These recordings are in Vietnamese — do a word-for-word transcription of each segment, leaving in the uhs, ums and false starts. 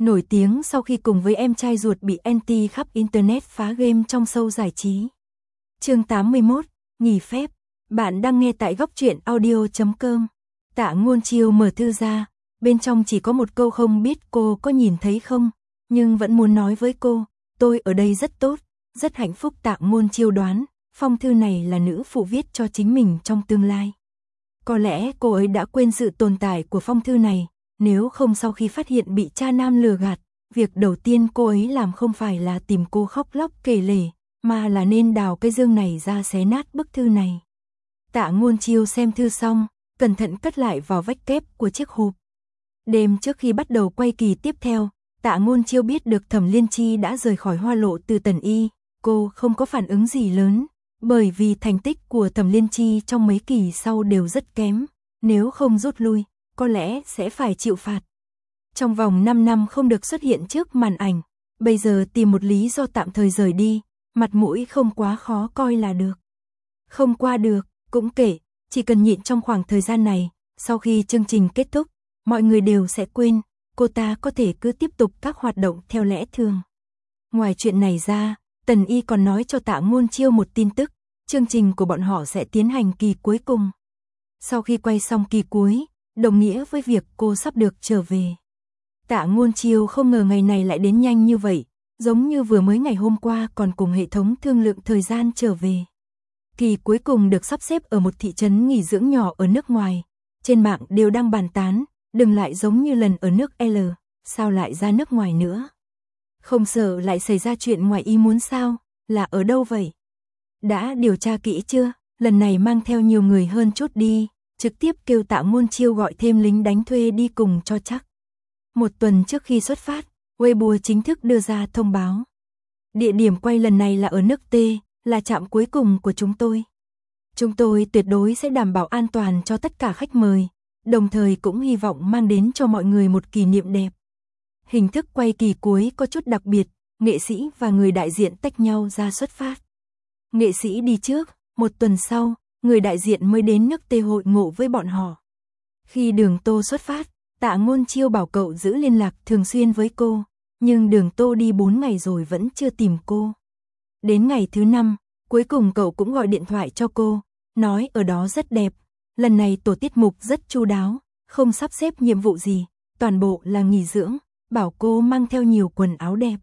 nổi tiếng sau khi cùng với em trai ruột bị anti khắp internet phá game trong show giải trí. Chương tám mươi mốt, nghỉ phép. Bạn đang nghe tại góc truyện audio chấm com. Tạ Ngôn Chiêu mở thư ra, bên trong chỉ có một câu không biết cô có nhìn thấy không, nhưng vẫn muốn nói với cô, tôi ở đây rất tốt, rất hạnh phúc. Tạ Ngôn Chiêu đoán, phong thư này là nữ phụ viết cho chính mình trong tương lai. Có lẽ cô ấy đã quên sự tồn tại của phong thư này, nếu không sau khi phát hiện bị cha nam lừa gạt, việc đầu tiên cô ấy làm không phải là tìm cô khóc lóc kể lể, mà là nên đào cái dương này ra xé nát bức thư này. Tạ Ngôn Chiêu xem thư xong, cẩn thận cất lại vào vách kép của chiếc hộp. Đêm trước khi bắt đầu quay kỳ tiếp theo, Tạ Ngôn Chiêu biết được Thẩm Liên Chi đã rời khỏi Hoa Lộ từ Tần Y, cô không có phản ứng gì lớn, bởi vì thành tích của Thẩm Liên Chi trong mấy kỳ sau đều rất kém, nếu không rút lui, có lẽ sẽ phải chịu phạt. Trong vòng năm năm không được xuất hiện trước màn ảnh, bây giờ tìm một lý do tạm thời rời đi, mặt mũi không quá khó coi là được. Không qua được, cũng kể, chỉ cần nhịn trong khoảng thời gian này, sau khi chương trình kết thúc, mọi người đều sẽ quên, cô ta có thể cứ tiếp tục các hoạt động theo lẽ thường. Ngoài chuyện này ra, Tần Y còn nói cho Tạ Ngôn Chiêu một tin tức, chương trình của bọn họ sẽ tiến hành kỳ cuối cùng. Sau khi quay xong kỳ cuối, đồng nghĩa với việc cô sắp được trở về. Tạ Ngôn Chiêu không ngờ ngày này lại đến nhanh như vậy, giống như vừa mới ngày hôm qua còn cùng hệ thống thương lượng thời gian trở về. Kỳ cuối cùng được sắp xếp ở một thị trấn nghỉ dưỡng nhỏ ở nước ngoài, trên mạng đều đang bàn tán, đừng lại giống như lần ở nước L, sao lại ra nước ngoài nữa? Không sợ lại xảy ra chuyện ngoài ý muốn sao, là ở đâu vậy? Đã điều tra kỹ chưa, lần này mang theo nhiều người hơn chút đi, trực tiếp kêu Tạ Ngôn Chiêu gọi thêm lính đánh thuê đi cùng cho chắc. Một tuần trước khi xuất phát, Weibo chính thức đưa ra thông báo. Địa điểm quay lần này là ở nước T, là trạm cuối cùng của chúng tôi. Chúng tôi tuyệt đối sẽ đảm bảo an toàn cho tất cả khách mời, đồng thời cũng hy vọng mang đến cho mọi người một kỷ niệm đẹp. Hình thức quay kỳ cuối có chút đặc biệt, nghệ sĩ và người đại diện tách nhau ra xuất phát. Nghệ sĩ đi trước, một tuần sau, người đại diện mới đến nước T hội ngộ với bọn họ. Khi Đường Tô xuất phát, Tạ Ngôn Chiêu bảo cậu giữ liên lạc thường xuyên với cô, nhưng Đường Tô đi bốn ngày rồi vẫn chưa tìm cô. Đến ngày thứ năm, cuối cùng cậu cũng gọi điện thoại cho cô, nói ở đó rất đẹp, lần này tổ tiết mục rất chu đáo, không sắp xếp nhiệm vụ gì, toàn bộ là nghỉ dưỡng, bảo cô mang theo nhiều quần áo đẹp.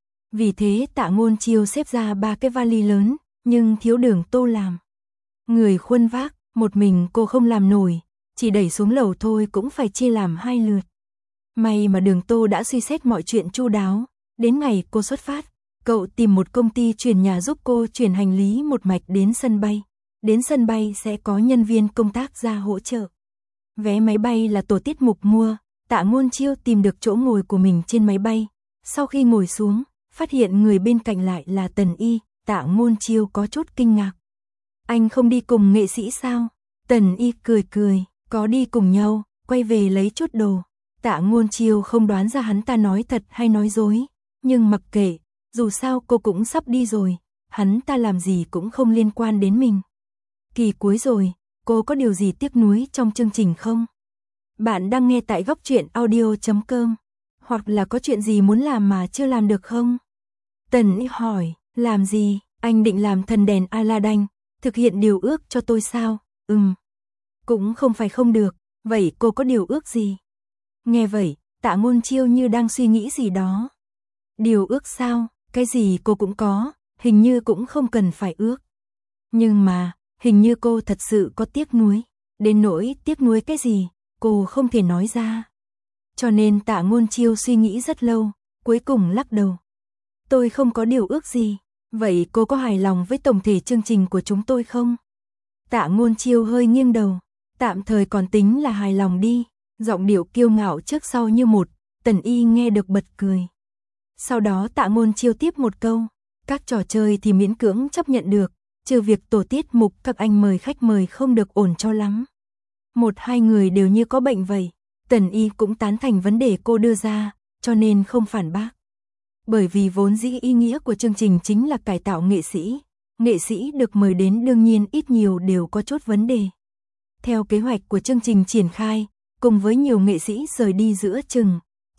Vì thế Tạ Ngôn Chiêu xếp ra ba cái vali lớn, nhưng thiếu Đường Tô làm. Người khuân vác, một mình cô không làm nổi, chỉ đẩy xuống lầu thôi cũng phải chia làm hai lượt. May mà Đường Tô đã suy xét mọi chuyện chu đáo, đến ngày cô xuất phát, cậu tìm một công ty chuyển nhà giúp cô chuyển hành lý một mạch đến sân bay. Đến sân bay sẽ có nhân viên công tác ra hỗ trợ. Vé máy bay là tổ tiết mục mua, Tạ Ngôn Chiêu tìm được chỗ ngồi của mình trên máy bay. Sau khi ngồi xuống, phát hiện người bên cạnh lại là Tần Y, Tạ Ngôn Chiêu có chút kinh ngạc. Anh không đi cùng nghệ sĩ sao? Tần Y cười cười, có đi cùng nhau, quay về lấy chút đồ. Tạ Ngôn Chiêu không đoán ra hắn ta nói thật hay nói dối, nhưng mặc kệ, dù sao cô cũng sắp đi rồi, hắn ta làm gì cũng không liên quan đến mình. Kỳ cuối rồi, cô có điều gì tiếc nuối trong chương trình không? Bạn đang nghe tại góc truyện audio chấm com, hoặc là có chuyện gì muốn làm mà chưa làm được không? Tần Y hỏi, làm gì? Anh định làm thần đèn Aladdin, thực hiện điều ước cho tôi sao? Ừm. Cũng không phải không được, vậy cô có điều ước gì? Nghe vậy, Tạ Ngôn Chiêu như đang suy nghĩ gì đó. Điều ước sao? Cái gì cô cũng có, hình như cũng không cần phải ước. Nhưng mà, hình như cô thật sự có tiếc nuối. Đến nỗi tiếc nuối cái gì, cô không thể nói ra. Cho nên Tạ Ngôn Chiêu suy nghĩ rất lâu, cuối cùng lắc đầu. Tôi không có điều ước gì, vậy cô có hài lòng với tổng thể chương trình của chúng tôi không? Tạ Ngôn Chiêu hơi nghiêng đầu, tạm thời còn tính là hài lòng đi, giọng điệu kiêu ngạo trước sau như một, Tần Y nghe được bật cười. Sau đó Tạ Ngôn Chiêu tiếp một câu, các trò chơi thì miễn cưỡng chấp nhận được, trừ việc tổ tiết mục các anh mời khách mời không được ổn cho lắm. Một hai người đều như có bệnh vậy, Tần Y cũng tán thành vấn đề cô đưa ra, cho nên không phản bác. Bởi vì vốn dĩ ý nghĩa của chương trình chính là cải tạo nghệ sĩ, nghệ sĩ được mời đến đương nhiên ít nhiều đều có chút vấn đề. Theo kế hoạch của chương trình triển khai, cùng với nhiều nghệ sĩ rời đi giữa chừng,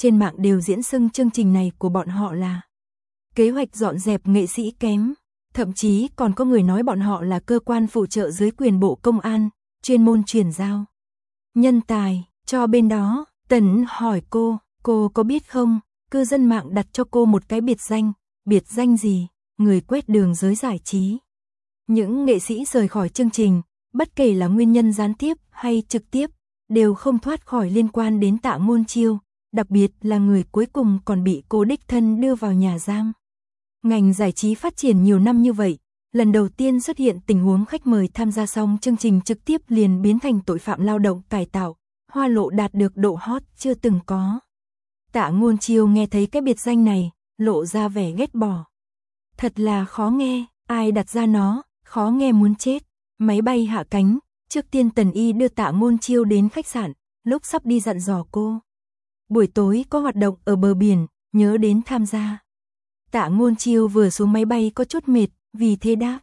trên mạng đều diễn xưng chương trình này của bọn họ là kế hoạch dọn dẹp nghệ sĩ kém, thậm chí còn có người nói bọn họ là cơ quan phụ trợ dưới quyền Bộ Công an, chuyên môn chuyển giao nhân tài cho bên đó. Tần hỏi cô, cô có biết không, cư dân mạng đặt cho cô một cái biệt danh, biệt danh gì? Người quét đường giới giải trí. Những nghệ sĩ rời khỏi chương trình, bất kể là nguyên nhân gián tiếp hay trực tiếp, đều không thoát khỏi liên quan đến Tạ Ngôn Chiêu, đặc biệt là người cuối cùng còn bị cô đích thân đưa vào nhà giam. Ngành giải trí phát triển nhiều năm như vậy, lần đầu tiên xuất hiện tình huống khách mời tham gia xong chương trình trực tiếp liền biến thành tội phạm lao động cải tạo, hoa lộ đạt được độ hot chưa từng có. Tạ Ngôn Chiêu nghe thấy cái biệt danh này, lộ ra vẻ ghét bỏ. Thật là khó nghe, ai đặt ra nó, khó nghe muốn chết. Máy bay hạ cánh, trước tiên Tần Y đưa Tạ Ngôn Chiêu đến khách sạn, lúc sắp đi dặn dò cô. Buổi tối có hoạt động ở bờ biển, nhớ đến tham gia. Tạ Ngôn Chiêu vừa xuống máy bay có chút mệt, vì thế đáp.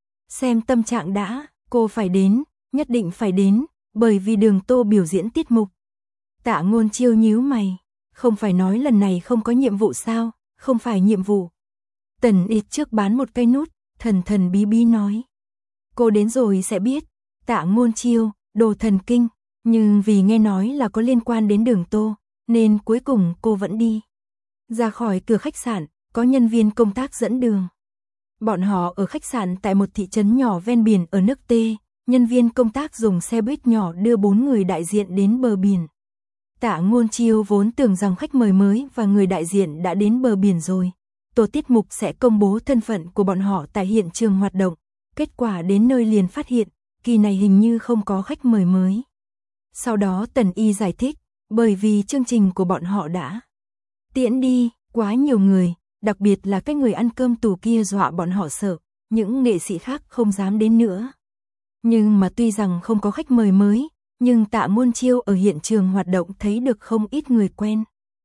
Xem tâm trạng đã, cô phải đến, nhất định phải đến, bởi vì Đường Tô biểu diễn tiết mục. Tạ Ngôn Chiêu nhíu mày, không phải nói lần này không có nhiệm vụ sao, không phải nhiệm vụ. Tần Y trước bán một cây nút, thần thần bí bí nói. Cô đến rồi sẽ biết. Tạ Ngôn Chiêu, đồ thần kinh, nhưng vì nghe nói là có liên quan đến Đường Tô, nên cuối cùng cô vẫn đi. Ra khỏi cửa khách sạn, có nhân viên công tác dẫn đường. Bọn họ ở khách sạn tại một thị trấn nhỏ ven biển ở nước T, nhân viên công tác dùng xe buýt nhỏ đưa bốn người đại diện đến bờ biển. Tạ Ngôn Chiêu vốn tưởng rằng khách mời mới và người đại diện đã đến bờ biển rồi. Tổ tiết mục sẽ công bố thân phận của bọn họ tại hiện trường hoạt động. Kết quả đến nơi liền phát hiện, kỳ này hình như không có khách mời mới. Sau đó Tần Y giải thích, bởi vì chương trình của bọn họ đã tiễn đi, quá nhiều người, đặc biệt là cái người ăn cơm tù kia dọa bọn họ sợ, những nghệ sĩ khác không dám đến nữa. Nhưng mà tuy rằng không có khách mời mới, nhưng Tạ Ngôn Chiêu ở hiện trường hoạt động thấy được không ít người quen.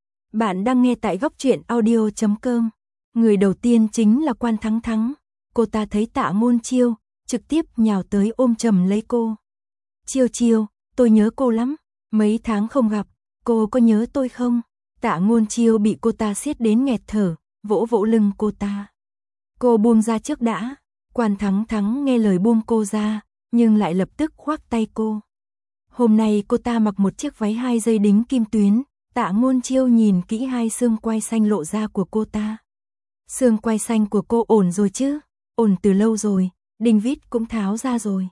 Bạn đang nghe tại góc truyện audio chấm com. Người đầu tiên chính là Quan Thắng Thắng. Cô ta thấy Tạ Ngôn Chiêu, trực tiếp nhào tới ôm chầm lấy cô. Chiêu Chiêu, tôi nhớ cô lắm, mấy tháng không gặp, cô có nhớ tôi không? Tạ Ngôn Chiêu bị cô ta siết đến nghẹt thở, vỗ vỗ lưng cô ta. Cô buông ra trước đã. Quan Thắng Thắng nghe lời buông cô ra, nhưng lại lập tức khoác tay cô. Hôm nay cô ta mặc một chiếc váy hai dây đính kim tuyến, Tạ Ngôn Chiêu nhìn kỹ hai xương quai xanh lộ ra của cô ta. Xương quai xanh của cô ổn rồi chứ? Ổn từ lâu rồi, đinh vít cũng tháo ra rồi.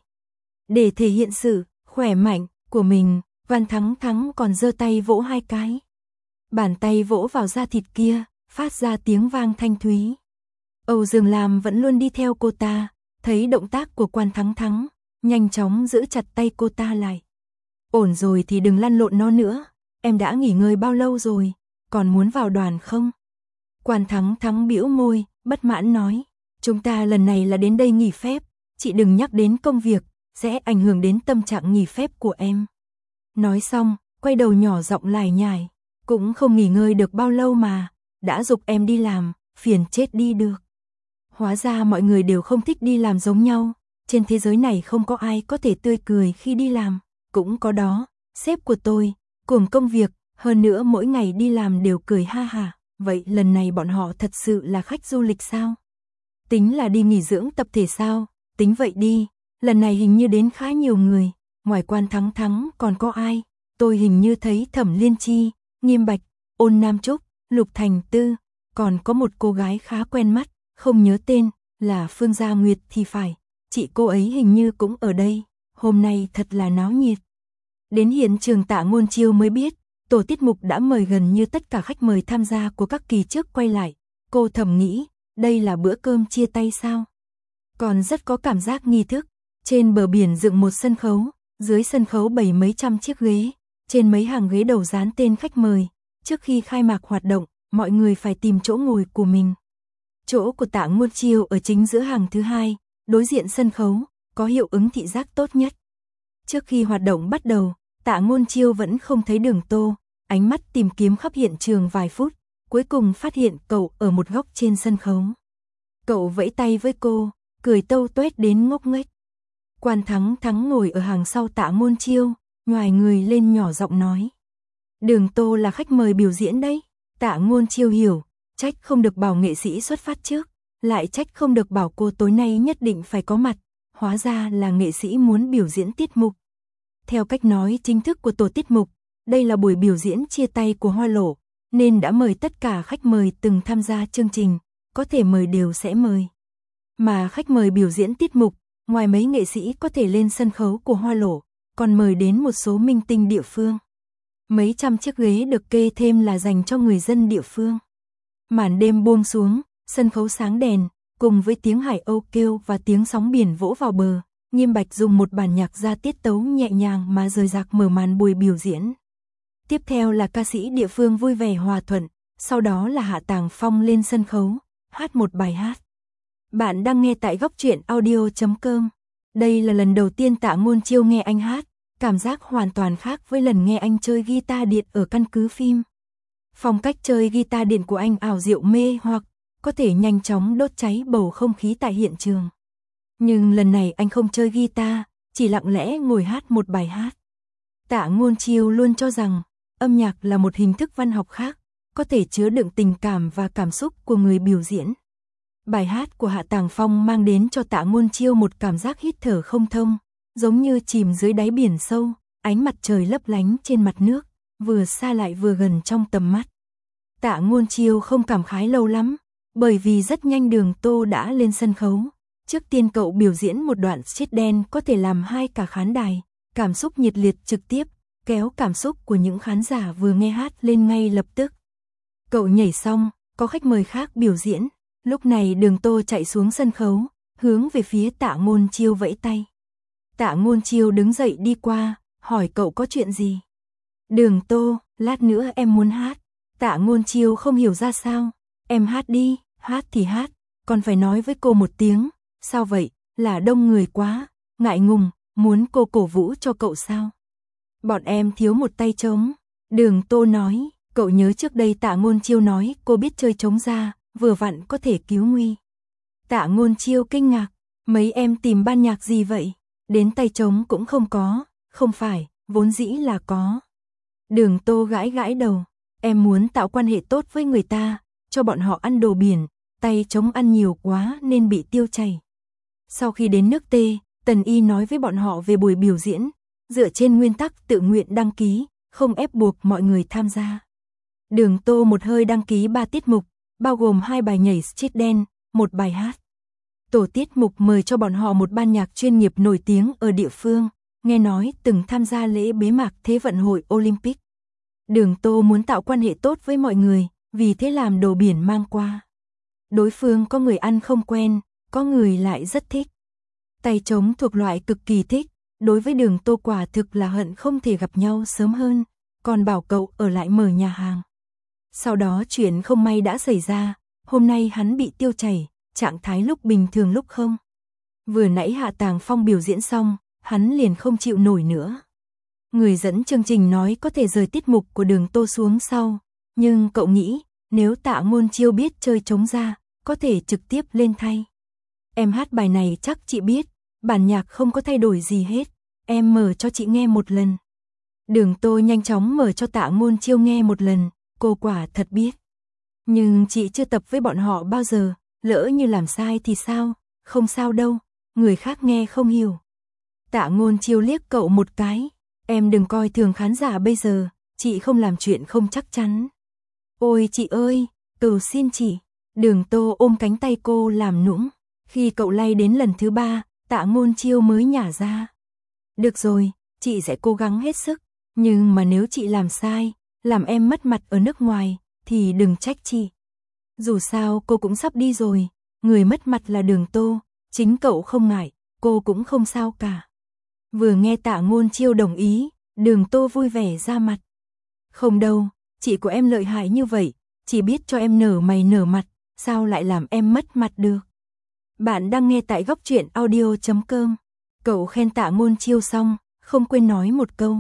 Để thể hiện sự khỏe mạnh của mình, Quan Thắng Thắng còn giơ tay vỗ hai cái. Bàn tay vỗ vào da thịt kia, phát ra tiếng vang thanh thúy. Âu Dương Lam vẫn luôn đi theo cô ta, thấy động tác của Quan Thắng Thắng, nhanh chóng giữ chặt tay cô ta lại. Ổn rồi thì đừng lăn lộn nó nữa, em đã nghỉ ngơi bao lâu rồi, còn muốn vào đoàn không? Quan Thắng Thắng bĩu môi, bất mãn nói, chúng ta lần này là đến đây nghỉ phép, chị đừng nhắc đến công việc, sẽ ảnh hưởng đến tâm trạng nghỉ phép của em. Nói xong, quay đầu nhỏ giọng lải nhải, cũng không nghỉ ngơi được bao lâu mà, đã giục em đi làm, phiền chết đi được. Hóa ra mọi người đều không thích đi làm giống nhau, trên thế giới này không có ai có thể tươi cười khi đi làm, cũng có đó, sếp của tôi, cuồng công việc, hơn nữa mỗi ngày đi làm đều cười ha hả, vậy lần này bọn họ thật sự là khách du lịch sao? Tính là đi nghỉ dưỡng tập thể sao? Tính vậy đi, lần này hình như đến khá nhiều người, ngoài Quan Thắng Thắng còn có ai? Tôi hình như thấy Thẩm Liên Chi, Nghiêm Bạch, Ôn Nam Trúc, Lục Thành Tư, còn có một cô gái khá quen mắt, không nhớ tên, là Phương Gia Nguyệt thì phải, chị cô ấy hình như cũng ở đây, hôm nay thật là náo nhiệt. Đến hiện trường Tạ Ngôn Chiêu mới biết, tổ tiết mục đã mời gần như tất cả khách mời tham gia của các kỳ trước quay lại, cô thầm nghĩ, đây là bữa cơm chia tay sao? Còn rất có cảm giác nghi thức, trên bờ biển dựng một sân khấu, dưới sân khấu bày mấy trăm chiếc ghế, trên mấy hàng ghế đầu dán tên khách mời, trước khi khai mạc hoạt động, mọi người phải tìm chỗ ngồi của mình. Chỗ của Tạ Ngôn Chiêu ở chính giữa hàng thứ hai, đối diện sân khấu, có hiệu ứng thị giác tốt nhất. Trước khi hoạt động bắt đầu, Tạ Ngôn Chiêu vẫn không thấy Đường Tô, ánh mắt tìm kiếm khắp hiện trường vài phút, cuối cùng phát hiện cậu ở một góc trên sân khấu. Cậu vẫy tay với cô, cười tâu tuét đến ngốc nghếch. Quan Thắng Thắng ngồi ở hàng sau Tạ Ngôn Chiêu, nhoài người lên nhỏ giọng nói. Đường Tô là khách mời biểu diễn đấy. Tạ Ngôn Chiêu hiểu, trách không được bảo nghệ sĩ xuất phát trước, lại trách không được bảo cô tối nay nhất định phải có mặt, hóa ra là nghệ sĩ muốn biểu diễn tiết mục. Theo cách nói chính thức của tổ tiết mục, đây là buổi biểu diễn chia tay của Hoa Lộ, nên đã mời tất cả khách mời từng tham gia chương trình, có thể mời đều sẽ mời. Mà khách mời biểu diễn tiết mục, ngoài mấy nghệ sĩ có thể lên sân khấu của Hoa Lộ, còn mời đến một số minh tinh địa phương. Mấy trăm chiếc ghế được kê thêm là dành cho người dân địa phương. Màn đêm buông xuống, sân khấu sáng đèn, cùng với tiếng hải âu kêu và tiếng sóng biển vỗ vào bờ, Nghiêm Bạch dùng một bản nhạc ra tiết tấu nhẹ nhàng mà rời rạc mở màn buổi biểu diễn. Tiếp theo là ca sĩ địa phương vui vẻ hòa thuận, sau đó là Hạ Tàng Phong lên sân khấu, hát một bài hát. Bạn đang nghe tại góc truyện audio chấm com. Đây là lần đầu tiên Tạ Ngôn Chiêu nghe anh hát, cảm giác hoàn toàn khác với lần nghe anh chơi guitar điện ở căn cứ phim. Phong cách chơi guitar điện của anh ảo diệu mê hoặc, có thể nhanh chóng đốt cháy bầu không khí tại hiện trường. Nhưng lần này anh không chơi guitar, chỉ lặng lẽ ngồi hát một bài hát. Tạ Ngôn Chiêu luôn cho rằng, âm nhạc là một hình thức văn học khác, có thể chứa đựng tình cảm và cảm xúc của người biểu diễn. Bài hát của Hạ Tàng Phong mang đến cho Tạ Ngôn Chiêu một cảm giác hít thở không thông, giống như chìm dưới đáy biển sâu, ánh mặt trời lấp lánh trên mặt nước, vừa xa lại vừa gần trong tầm mắt. Tạ Ngôn Chiêu không cảm khái lâu lắm, bởi vì rất nhanh Đường Tô đã lên sân khấu. Trước tiên cậu biểu diễn một đoạn street dance có thể làm hai cả khán đài, cảm xúc nhiệt liệt trực tiếp, kéo cảm xúc của những khán giả vừa nghe hát lên ngay lập tức. Cậu nhảy xong, có khách mời khác biểu diễn, lúc này Đường Tô chạy xuống sân khấu, hướng về phía Tạ Ngôn Chiêu vẫy tay. Tạ Ngôn Chiêu đứng dậy đi qua, hỏi cậu có chuyện gì. Đường Tô, lát nữa em muốn hát. Tạ Ngôn Chiêu không hiểu ra sao, em hát đi, hát thì hát, còn phải nói với cô một tiếng, sao vậy, là đông người quá, ngại ngùng, muốn cô cổ vũ cho cậu sao? Bọn em thiếu một tay trống. Đường Tô nói, cậu nhớ trước đây Tạ Ngôn Chiêu nói cô biết chơi trống ra, vừa vặn có thể cứu nguy. Tạ Ngôn Chiêu kinh ngạc, mấy em tìm ban nhạc gì vậy? Đến tay trống cũng không có, không phải, vốn dĩ là có. Đường Tô gãi gãi đầu, em muốn tạo quan hệ tốt với người ta, cho bọn họ ăn đồ biển, tay trống ăn nhiều quá nên bị tiêu chảy. Sau khi đến nước T, Tần Y nói với bọn họ về buổi biểu diễn, dựa trên nguyên tắc tự nguyện đăng ký, không ép buộc mọi người tham gia. Đường Tô một hơi đăng ký ba tiết mục, bao gồm hai bài nhảy street dance, một bài hát. Tổ tiết mục mời cho bọn họ một ban nhạc chuyên nghiệp nổi tiếng ở địa phương, nghe nói từng tham gia lễ bế mạc Thế vận hội Olympic. Đường Tô muốn tạo quan hệ tốt với mọi người, vì thế làm đồ biển mang qua. Đối phương có người ăn không quen, có người lại rất thích. Tay trống thuộc loại cực kỳ thích, đối với Đường Tô quả thực là hận không thể gặp nhau sớm hơn, còn bảo cậu ở lại mở nhà hàng. Sau đó chuyện không may đã xảy ra, hôm nay hắn bị tiêu chảy, trạng thái lúc bình thường lúc không. Vừa nãy Hạ Tàng Phong biểu diễn xong, hắn liền không chịu nổi nữa. Người dẫn chương trình nói có thể rời tiết mục của Đường Tô xuống sau, nhưng cậu nghĩ, nếu Tạ Ngôn Chiêu biết chơi trống ra, có thể trực tiếp lên thay. Em hát bài này chắc chị biết, bản nhạc không có thay đổi gì hết, em mở cho chị nghe một lần. Đường Tô nhanh chóng mở cho Tạ Ngôn Chiêu nghe một lần, cô quả thật biết. Nhưng chị chưa tập với bọn họ bao giờ, lỡ như làm sai thì sao, không sao đâu, người khác nghe không hiểu. Tạ Ngôn Chiêu liếc cậu một cái, em đừng coi thường khán giả bây giờ, chị không làm chuyện không chắc chắn. Ôi chị ơi, cầu xin chị. Đường Tô ôm cánh tay cô làm nũng, khi cậu lay đến lần thứ ba, Tạ Ngôn Chiêu mới nhả ra. Được rồi, chị sẽ cố gắng hết sức, nhưng mà nếu chị làm sai, làm em mất mặt ở nước ngoài, thì đừng trách chị. Dù sao cô cũng sắp đi rồi, người mất mặt là Đường Tô, chính cậu không ngại, cô cũng không sao cả. Vừa nghe Tạ Ngôn Chiêu đồng ý, Đường Tô vui vẻ ra mặt. Không đâu, chị của em lợi hại như vậy, chỉ biết cho em nở mày nở mặt, sao lại làm em mất mặt được. Bạn đang nghe tại góc truyện audio chấm com. Cậu khen Tạ Ngôn Chiêu xong, không quên nói một câu.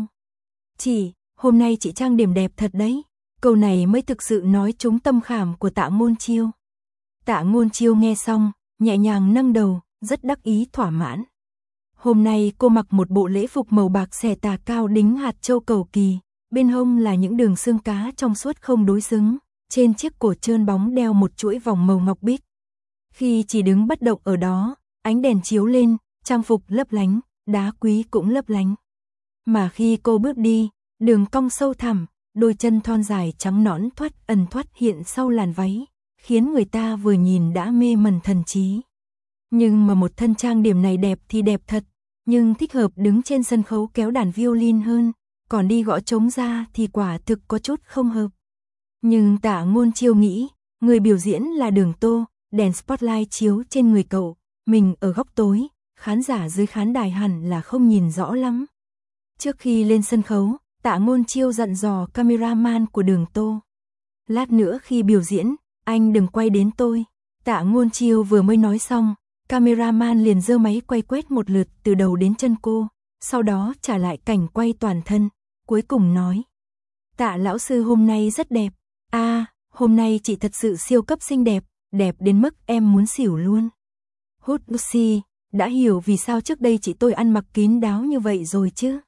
Chị, hôm nay chị trang điểm đẹp thật đấy. Câu này mới thực sự nói trúng tâm khảm của Tạ Ngôn Chiêu. Tạ Ngôn Chiêu nghe xong, nhẹ nhàng nâng đầu, rất đắc ý thỏa mãn. Hôm nay cô mặc một bộ lễ phục màu bạc xẻ tà cao đính hạt châu cầu kỳ, bên hông là những đường xương cá trong suốt không đối xứng, trên chiếc cổ trơn bóng đeo một chuỗi vòng màu ngọc bích. Khi chỉ đứng bất động ở đó, ánh đèn chiếu lên, trang phục lấp lánh, đá quý cũng lấp lánh. Mà khi cô bước đi, đường cong sâu thẳm, đôi chân thon dài trắng nõn thoát ẩn thoát hiện sau làn váy, khiến người ta vừa nhìn đã mê mẩn thần trí. Nhưng mà một thân trang điểm này đẹp thì đẹp thật, nhưng thích hợp đứng trên sân khấu kéo đàn violin hơn, còn đi gõ trống ra thì quả thực có chút không hợp. Nhưng Tạ Ngôn Chiêu nghĩ, người biểu diễn là Đường Tô, đèn spotlight chiếu trên người cậu, mình ở góc tối, khán giả dưới khán đài hẳn là không nhìn rõ lắm. Trước khi lên sân khấu, Tạ Ngôn Chiêu dặn dò cameraman của Đường Tô. Lát nữa khi biểu diễn, anh đừng quay đến tôi. Tạ Ngôn Chiêu vừa mới nói xong, cameraman liền giơ máy quay quét một lượt từ đầu đến chân cô, sau đó trả lại cảnh quay toàn thân, cuối cùng nói. Tạ lão sư hôm nay rất đẹp. À, hôm nay chị thật sự siêu cấp xinh đẹp, đẹp đến mức em muốn xỉu luôn. Hút Lucy, đã hiểu vì sao trước đây chị tôi ăn mặc kín đáo như vậy rồi chứ.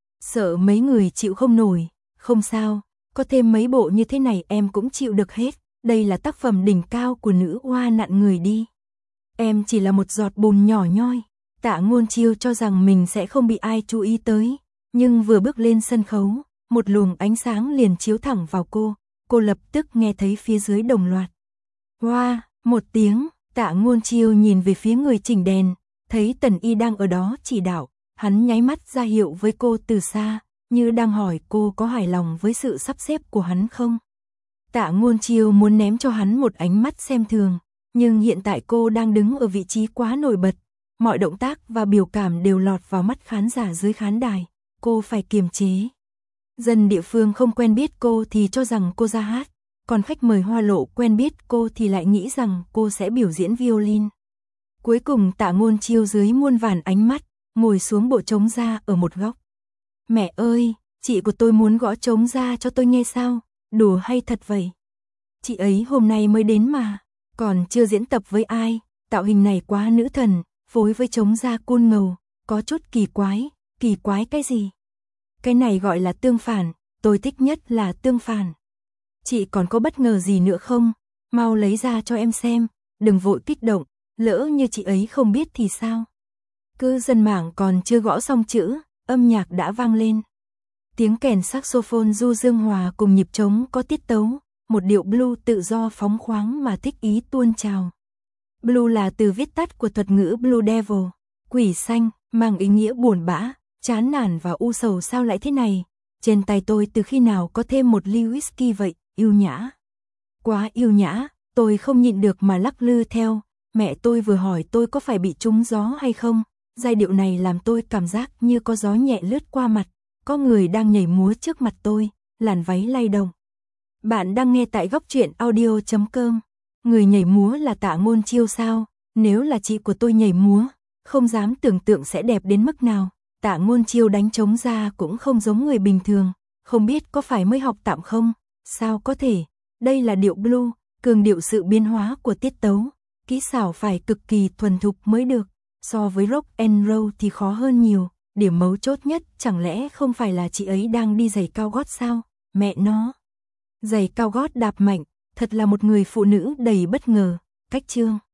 Sợ mấy người chịu không nổi, không sao, có thêm mấy bộ như thế này em cũng chịu được hết, đây là tác phẩm đỉnh cao của nữ oa nặn người đi. Em chỉ là một giọt bùn nhỏ nhoi. Tạ Ngôn Chiêu cho rằng mình sẽ không bị ai chú ý tới, nhưng vừa bước lên sân khấu, một luồng ánh sáng liền chiếu thẳng vào cô, cô lập tức nghe thấy phía dưới đồng loạt. Hoa, wow, một tiếng, Tạ Ngôn Chiêu nhìn về phía người chỉnh đèn, thấy Tần Y đang ở đó chỉ đạo, hắn nháy mắt ra hiệu với cô từ xa, như đang hỏi cô có hài lòng với sự sắp xếp của hắn không. Tạ Ngôn Chiêu muốn ném cho hắn một ánh mắt xem thường, nhưng hiện tại cô đang đứng ở vị trí quá nổi bật, mọi động tác và biểu cảm đều lọt vào mắt khán giả dưới khán đài, cô phải kiềm chế. Dân địa phương không quen biết cô thì cho rằng cô ra hát, còn khách mời Hoa Lộ quen biết cô thì lại nghĩ rằng cô sẽ biểu diễn violin. Cuối cùng Tạ Ngôn Chiêu dưới muôn vàn ánh mắt, ngồi xuống bộ trống ra ở một góc. Mẹ ơi, chị của tôi muốn gõ trống ra cho tôi nghe sao? Đùa hay thật vậy? Chị ấy hôm nay mới đến mà, còn chưa diễn tập với ai, tạo hình này quá nữ thần, phối với trống ra côn ngầu, có chút kỳ quái, kỳ quái cái gì? Cái này gọi là tương phản, tôi thích nhất là tương phản. Chị còn có bất ngờ gì nữa không? Mau lấy ra cho em xem, đừng vội kích động, lỡ như chị ấy không biết thì sao? Cư dân mạng còn chưa gõ xong chữ, âm nhạc đã vang lên. Tiếng kèn saxophone du dương hòa cùng nhịp trống có tiết tấu, một điệu blues tự do phóng khoáng mà thích ý tuôn trào. Blues là từ viết tắt của thuật ngữ Blue Devil, quỷ xanh, mang ý nghĩa buồn bã, chán nản và u sầu. Sao lại thế này? Trên tay tôi từ khi nào có thêm một ly whisky vậy, yêu nhã. Quá yêu nhã, tôi không nhịn được mà lắc lư theo. Mẹ tôi vừa hỏi tôi có phải bị trúng gió hay không. Giai điệu này làm tôi cảm giác như có gió nhẹ lướt qua mặt, có người đang nhảy múa trước mặt tôi, làn váy lay động. Bạn đang nghe tại góc truyện audio chấm com. Người nhảy múa là Tạ Ngôn Chiêu sao? Nếu là chị của tôi nhảy múa, không dám tưởng tượng sẽ đẹp đến mức nào. Tạ Ngôn Chiêu đánh trống ra cũng không giống người bình thường, không biết có phải mới học tạm không? Sao có thể? Đây là điệu blues, cường điệu sự biến hóa của tiết tấu, kỹ xảo phải cực kỳ thuần thục mới được. So với rock and roll thì khó hơn nhiều, điểm mấu chốt nhất chẳng lẽ không phải là chị ấy đang đi giày cao gót sao? Mẹ nó! Giày cao gót đạp mạnh, thật là một người phụ nữ đầy bất ngờ, cách chương.